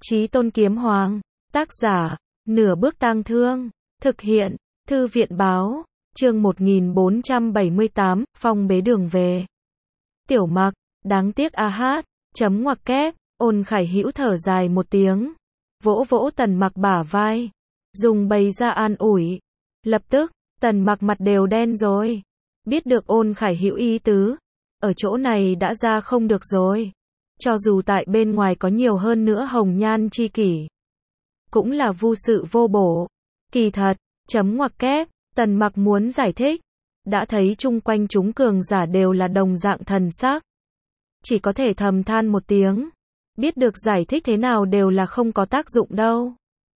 Chí Tôn Kiếm Hoàng. Tác giả, Nửa Bước Tang Thương. Thực hiện, Thư viện báo. Chương 1478, Phong bế đường về. Tiểu Mặc, đáng tiếc a hát, chấm ngoặc kép, Ôn Khải Hữu thở dài một tiếng, vỗ vỗ Tần Mặc bả vai, dùng bày ra an ủi. Lập tức, Tần Mặc mặt đều đen rồi. Biết được Ôn Khải Hữu ý tứ, ở chỗ này đã ra không được rồi. Cho dù tại bên ngoài có nhiều hơn nữa hồng nhan chi kỷ, cũng là vô sự vô bổ. Kỳ thật, chấm ngoặc kép, Tần Mặc muốn giải thích, đã thấy chung quanh chúng cường giả đều là đồng dạng thần sắc. Chỉ có thể thầm than một tiếng, biết được giải thích thế nào đều là không có tác dụng đâu.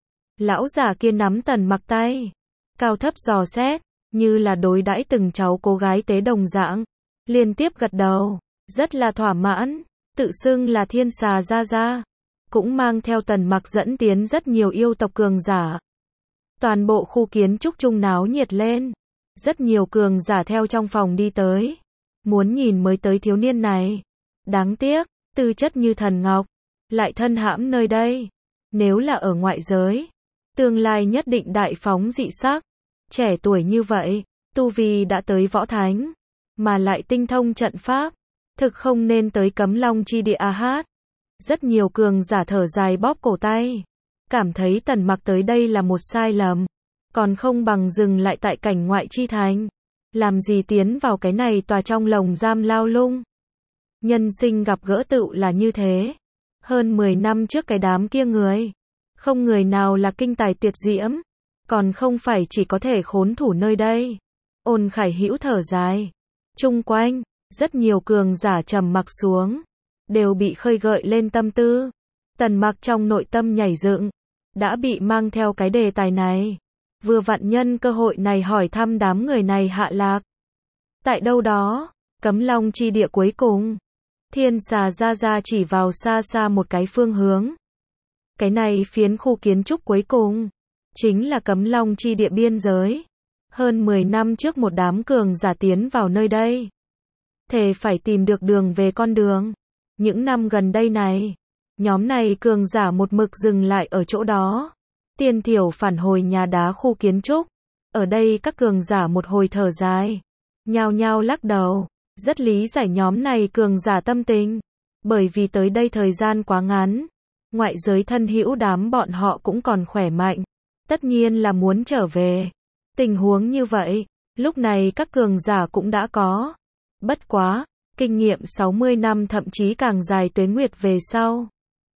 Lão giả kia nắm Tần Mặc tay, cao thấp dò xét, như là đối đãi từng cháu cô gái tế đồng dạng, liên tiếp gật đầu, rất là thỏa mãn, tự xưng là Thiên Xà Gia Gia, cũng mang theo Tần Mặc dẫn tiến rất nhiều yêu tộc cường giả. Toàn bộ khu kiến trúc trung náo nhiệt lên, rất nhiều cường giả theo trong phòng đi tới, muốn nhìn mới tới thiếu niên này. Đáng tiếc, tư chất như thần ngọc, lại thân hãm nơi đây. Nếu là ở ngoại giới, tương lai nhất định đại phóng dị sắc. Trẻ tuổi như vậy, tu vi đã tới võ thánh, mà lại tinh thông trận pháp, thực không nên tới Cấm Long chi địa a hát. Rất nhiều cường giả thở dài bóp cổ tay, cảm thấy Tần Mặc tới đây là một sai lầm, còn không bằng dừng lại tại cảnh ngoại chi thành. Làm gì tiến vào cái này tòa trong lồng giam lao lung. Nhân sinh gặp gỡ tựu là như thế. Hơn 10 năm trước cái đám kia người, không người nào là kinh tài tuyệt diễm, còn không phải chỉ có thể khốn thủ nơi đây. Ôn Khải Hữu thở dài. Chung quanh, rất nhiều cường giả trầm mặc xuống, đều bị khơi gợi lên tâm tư. Tần Mặc trong nội tâm nhảy dựng, đã bị mang theo cái đề tài này. Vừa vặn nhân cơ hội này hỏi thăm đám người này hạ lạc. Tại đâu đó, Cấm Long chi địa cuối cùng. Thiên Xà Gia Gia chỉ vào xa xa một cái phương hướng. Cái này phiến khu kiến trúc cuối cùng, chính là Cấm Long chi địa biên giới. Hơn 10 năm trước một đám cường giả tiến vào nơi đây, thề phải tìm được đường về con đường. Những năm gần đây này, nhóm này cường giả một mực dừng lại ở chỗ đó. Tiên Thiểu phản hồi nhà đá khu kiến trúc. Ở đây các cường giả một hồi thở dài, nhao nhao lắc đầu, rất lý giải nhóm này cường giả tâm tình. Bởi vì tới đây thời gian quá ngắn, ngoại giới thân hữu đám bọn họ cũng còn khỏe mạnh, tất nhiên là muốn trở về. Tình huống như vậy, lúc này các cường giả cũng đã có. Bất quá, kinh nghiệm 60 năm thậm chí càng dài tuế nguyệt về sau,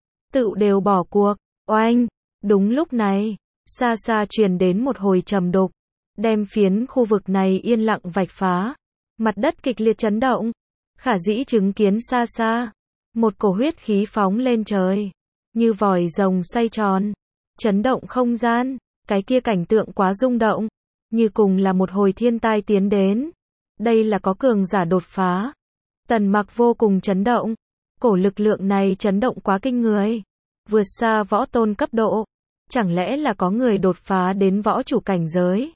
tự đều bỏ cuộc. Oanh! Đúng lúc này, xa xa truyền đến một hồi trầm đục, đem phiến khu vực này yên lặng vạch phá. Mặt đất kịch liệt chấn động, khả dĩ chứng kiến xa xa, một cổ huyết khí phóng lên trời, như vòi rồng xoay tròn, chấn động không gian. Cái kia cảnh tượng quá rung động, như cùng là một hồi thiên tai tiến đến. Đây là có cường giả đột phá. Tần Mặc vô cùng chấn động, cổ lực lượng này chấn động quá kinh người, vượt xa võ tôn cấp độ. Chẳng lẽ là có người đột phá đến võ chủ cảnh giới?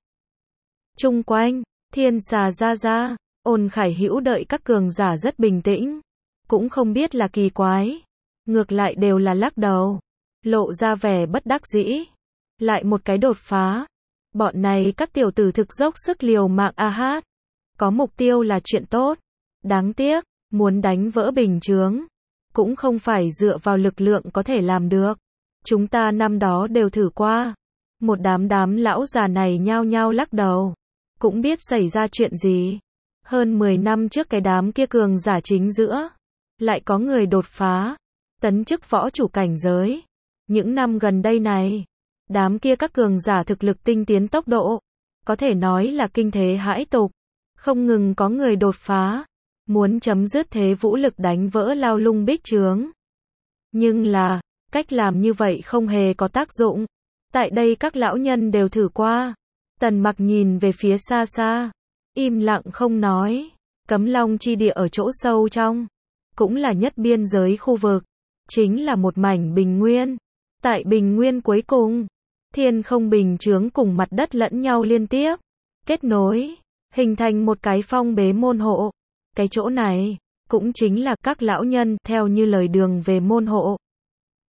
Chung quanh, Thiên Xà Gia Gia, Ôn Khải Hữu đợi các cường giả rất bình tĩnh, cũng không biết là kỳ quái, ngược lại đều là lắc đầu, lộ ra vẻ bất đắc dĩ. Lại một cái đột phá, bọn này các tiểu tử thực dốc sức liều mạng a hát, có mục tiêu là chuyện tốt, đáng tiếc, muốn đánh vỡ bình chướng, cũng không phải dựa vào lực lượng có thể làm được. Chúng ta năm đó đều thử qua. Một đám lão già này nhao nhao lắc đầu, cũng biết xảy ra chuyện gì. Hơn 10 năm trước cái đám kia cường giả chính giữa, lại có người đột phá, tấn chức võ chủ cảnh giới. Những năm gần đây này, đám kia các cường giả thực lực tinh tiến tốc độ, có thể nói là kinh thế hãi tục. Không ngừng có người đột phá, muốn chấm dứt thế vũ lực đánh vỡ lao lung bích chướng. Nhưng là, cách làm như vậy không hề có tác dụng. Tại đây các lão nhân đều thử qua. Tần Mặc nhìn về phía xa xa, im lặng không nói. Cấm Long chi địa ở chỗ sâu trong, cũng là nhất biên giới khu vực, chính là một mảnh bình nguyên. Tại bình nguyên cuối cùng, thiên không bình chướng cùng mặt đất lẫn nhau liên tiếp, kết nối, hình thành một cái phong bế môn hộ. Cái chỗ này, cũng chính là các lão nhân theo như lời đường về môn hộ.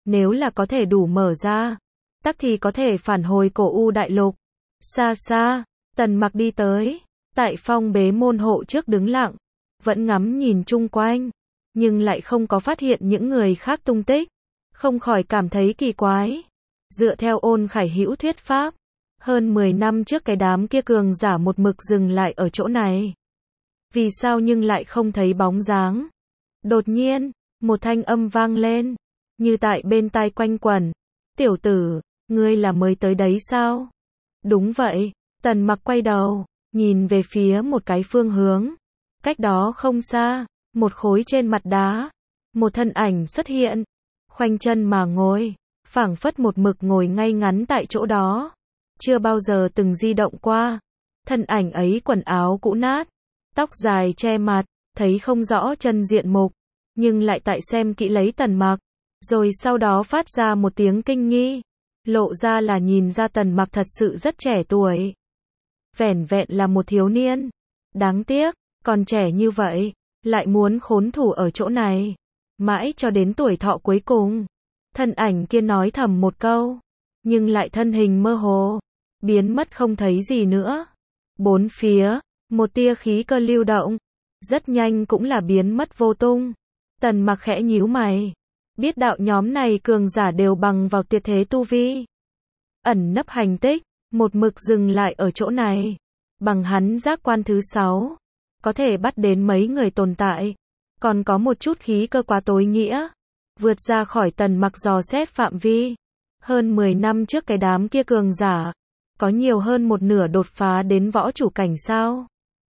Nếu là có thể đủ mở ra, tắc thì có thể phản hồi cổ u đại lục. Xa xa, Tần Mặc đi tới, tại phong bế môn hộ trước đứng lặng, vẫn ngắm nhìn chung quanh, nhưng lại không có phát hiện những người khác tung tích, không khỏi cảm thấy kỳ quái. Dựa theo Ôn Khải Hữu thuyết pháp, hơn 10 năm trước cái đám kia cường giả một mực dừng lại ở chỗ này. Vì sao nhưng lại không thấy bóng dáng? Đột nhiên, một thanh âm vang lên, như tại bên tai quanh quẩn. Tiểu tử, ngươi là mới tới đấy sao? Đúng vậy, Tần Mặc quay đầu, nhìn về phía một cái phương hướng. Cách đó không xa, một khối trên mặt đá, một thân ảnh xuất hiện, khoanh chân mà ngồi, phảng phất một mực ngồi ngay ngắn tại chỗ đó, chưa bao giờ từng di động qua. Thân ảnh ấy quần áo cũ nát, tóc dài che mặt, thấy không rõ chân diện mục, nhưng lại tại xem kỹ lấy Tần Mặc, rồi sau đó phát ra một tiếng kinh nghi, lộ ra là nhìn ra Tần Mặc thật sự rất trẻ tuổi. Vẻn vẹn là một thiếu niên, đáng tiếc, còn trẻ như vậy, lại muốn khốn thủ ở chỗ này, mãi cho đến tuổi thọ cuối cùng. Thân ảnh kia nói thầm một câu, nhưng lại thân hình mơ hồ, biến mất không thấy gì nữa. Bốn phía, một tia khí cơ lưu động, rất nhanh cũng là biến mất vô tung. Tần Mặc khẽ nhíu mày, biết đạo nhóm này cường giả đều bằng vào tuyệt thế tu vi, ẩn nấp hành tích, một mực dừng lại ở chỗ này. Bằng hắn giác quan thứ 6, có thể bắt đến mấy người tồn tại, còn có một chút khí cơ quá tối nghĩa, vượt ra khỏi Tần Mặc dò xét phạm vi. Hơn 10 năm trước cái đám kia cường giả, có nhiều hơn một nửa đột phá đến võ chủ cảnh sao?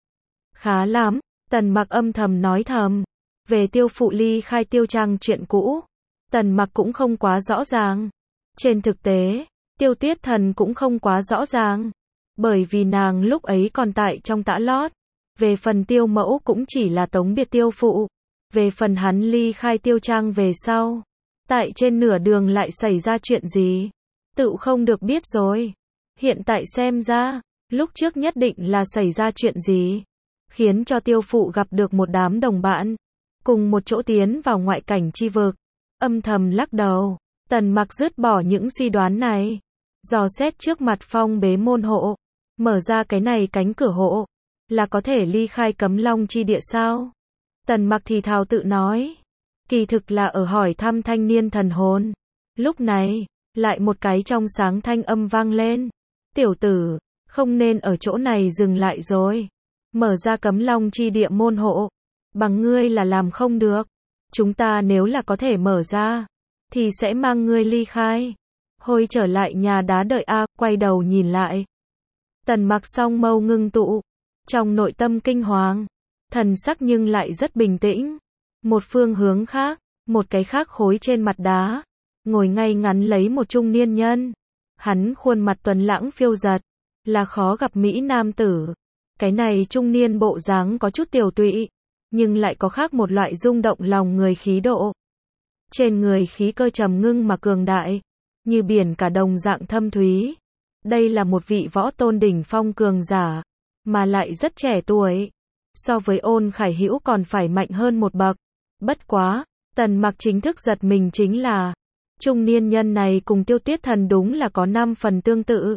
Khá lắm, Tần Mặc âm thầm nói thầm. Về Tiêu Phụ ly khai Tiêu Trang chuyện cũ, Tần Mặc cũng không quá rõ ràng. Trên thực tế, Tiêu Tuyết Thần cũng không quá rõ ràng, bởi vì nàng lúc ấy còn tại trong tã lót. Về phần Tiêu Mẫu cũng chỉ là tống biệt Tiêu Phụ. Về phần hắn ly khai Tiêu Trang về sau, tại trên nửa đường lại xảy ra chuyện gì, tự không được biết rồi. Hiện tại xem ra, lúc trước nhất định là xảy ra chuyện gì, khiến cho Tiêu Phụ gặp được một đám đồng bạn, cùng một chỗ tiến vào ngoại cảnh chi vực. Âm thầm lắc đầu, Tần Mặc dứt bỏ những suy đoán này, dò xét trước mặt phong bế môn hộ, mở ra cái này cánh cửa hộ, là có thể ly khai Cấm Long chi địa sao? Tần Mặc thì thào tự nói, kỳ thực là ở hỏi thăm thanh niên thần hồn. Lúc này, lại một cái trong sáng thanh âm vang lên, tiểu tử, không nên ở chỗ này dừng lại rồi, mở ra Cấm Long chi địa môn hộ, bằng ngươi là làm không được. Chúng ta nếu là có thể mở ra, thì sẽ mang ngươi ly khai. Hồi trở lại nhà đá đợi a, quay đầu nhìn lại. Tần Mặc song mâu ngưng tụ, trong nội tâm kinh hoàng, thần sắc nhưng lại rất bình tĩnh. Một phương hướng khác, một cái khác khối trên mặt đá, ngồi ngay ngắn lấy một trung niên nhân. Hắn khuôn mặt tuấn lãng phiêu giật, là khó gặp mỹ nam tử. Cái này trung niên bộ dáng có chút tiều tụy, nhưng lại có khác một loại rung động lòng người khí độ. Trên người khí cơ trầm ngưng mà cường đại, như biển cả đồng dạng thâm thúy. Đây là một vị võ tôn đỉnh phong cường giả, mà lại rất trẻ tuổi. So với Ôn Khải Hữu còn phải mạnh hơn một bậc. Bất quá, Tần Mặc chính thức giật mình chính là, trung niên nhân này cùng Tiêu Tuyết Thần đúng là có 5 phần tương tự.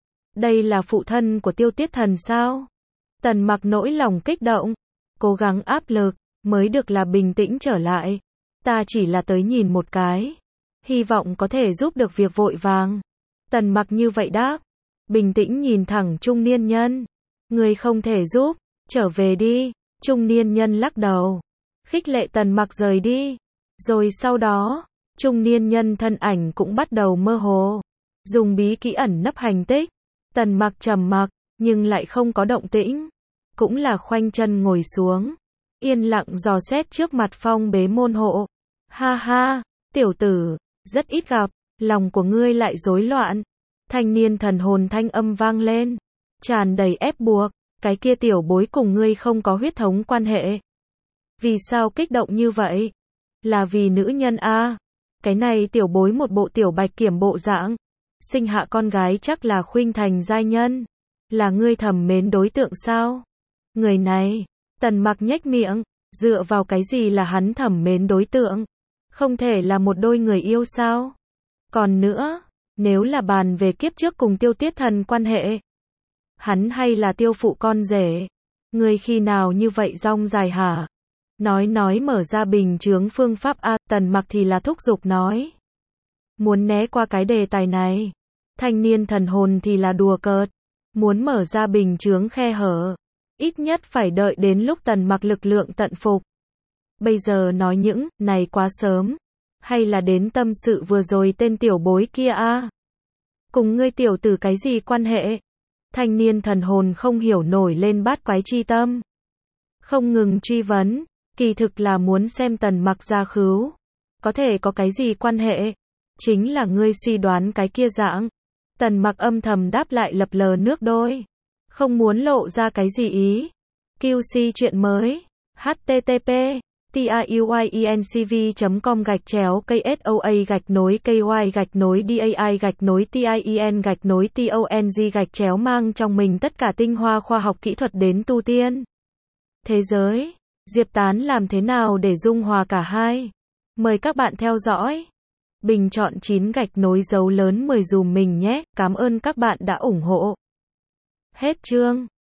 Đây là phụ thân của Tiêu Tuyết Thần sao? Tần Mặc nỗi lòng kích động, cố gắng áp lực, mới được là bình tĩnh trở lại. Ta chỉ là tới nhìn một cái, hy vọng có thể giúp được việc vội vàng. Tần Mặc như vậy đáp, bình tĩnh nhìn thẳng trung niên nhân. Người không thể giúp, trở về đi. Trung niên nhân lắc đầu, khích lệ Tần Mặc rời đi. Rồi sau đó, trung niên nhân thân ảnh cũng bắt đầu mơ hồ, dùng bí kỹ ẩn nấp hành tích. Tần Mặc trầm mặc, nhưng lại không có động tĩnh, cũng là khoanh chân ngồi xuống, yên lặng dò xét trước mặt phong bế môn hộ. Ha ha, tiểu tử, rất ít gặp, lòng của ngươi lại rối loạn. Thanh niên thần hồn thanh âm vang lên, tràn đầy ép buộc, cái kia tiểu bối cùng ngươi không có huyết thống quan hệ. Vì sao kích động như vậy? Là vì nữ nhân a? Cái này tiểu bối một bộ tiểu bạch kiểm bộ dạng, sinh hạ con gái chắc là khuynh thành giai nhân. Là ngươi thầm mến đối tượng sao? Người này, Tần Mặc nhếch miệng, dựa vào cái gì là hắn thầm mến đối tượng? Không thể là một đôi người yêu sao? Còn nữa, nếu là bàn về kiếp trước cùng Tiêu Tiết Thần quan hệ, hắn hay là tiêu phụ con rể? Ngươi khi nào như vậy rong dài hả? Nói mở ra bình chướng phương pháp a, Tần Mặc thì là thúc giục nói. Muốn né qua cái đề tài này. Thanh niên thần hồn thì là đùa cợt. Muốn mở ra bình chướng khe hở. Ít nhất phải đợi đến lúc Tần Mặc lực lượng tận phục. Bây giờ nói những này quá sớm. Hay là đến tâm sự vừa rồi tên tiểu bối kia a? Cùng ngươi tiểu tử cái gì quan hệ? Thanh niên thần hồn không hiểu nổi lên bát quái chi tâm. Không ngừng truy vấn. Kỳ thực là muốn xem Tần Mặc ra khứu. Có thể có cái gì quan hệ? Chính là ngươi suy đoán cái kia dạng. Tần Mặc âm thầm đáp lại lập lờ nước đôi. Không muốn lộ ra cái gì ý. QC chuyện mới. http tiyuinCV.com/KSOA-KY-DAI-TIEN-TONG mang trong mình tất cả tinh hoa khoa học kỹ thuật đến tu tiên. Thế giới, Diệp Tán làm thế nào để dung hòa cả hai? Mời các bạn theo dõi. Bình chọn 9 gạch nối dấu lớn 10 dùm mình nhé, cảm ơn các bạn đã ủng hộ. Hết chương.